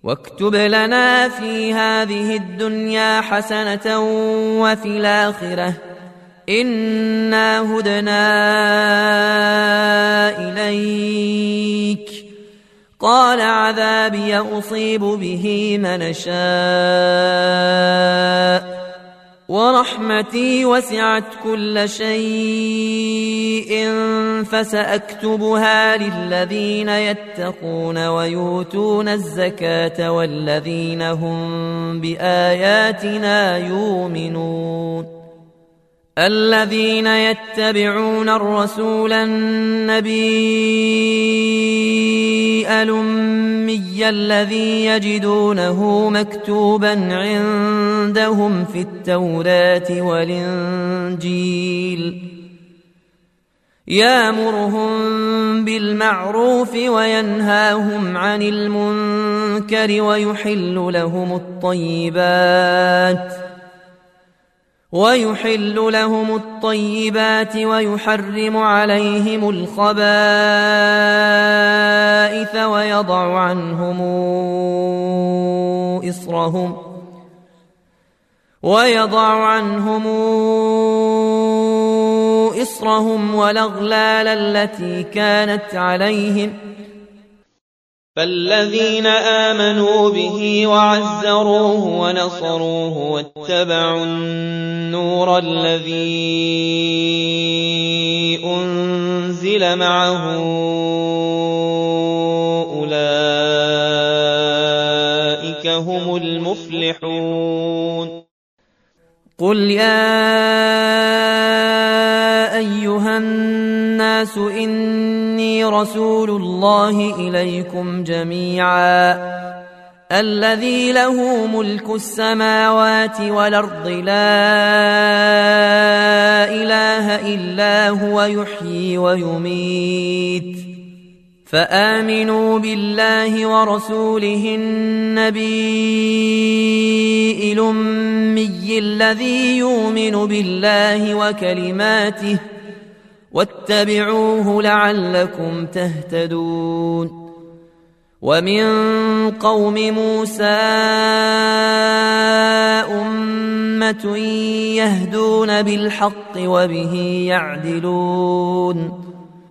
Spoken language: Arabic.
واكتب لنا في هذه الدنيا حسنة وفي الآخرة إنا هدنا إليك. قال عذابي أصيب به من شاء ورحمتي وسعت كل شيء فسأكتبها للذين يتقون ويؤتون الزكاة والذين هم بآياتنا يؤمنون. الذين يتبعون الرسول النبي الأمي الذي يجدونه مكتوبا عندهم في التوراة والإنجيل يأمرهم بالمعروف وينهاهم عن المنكر ويحل لهم الطيبات ويحرم عليهم الخبائث ويضع عنهم إصرهم والأغلال التي كانت عليهم. فالذين آمنوا به وعزروه ونصروه واتبعوا النور الذي أنزل معه أولئك هم المفلحون. قل يا أيها الناس إني رسول الله إليكم جميعا الذي له ملك السماوات والأرض لا إله إلا هو يحيي ويميت فآمنوا بالله ورسوله النبي الأمي الذي يؤمن بالله وكلماته واتبعوه لعلكم تهتدون. ومن قوم موسى أمة يهدون بالحق وبه يعدلون.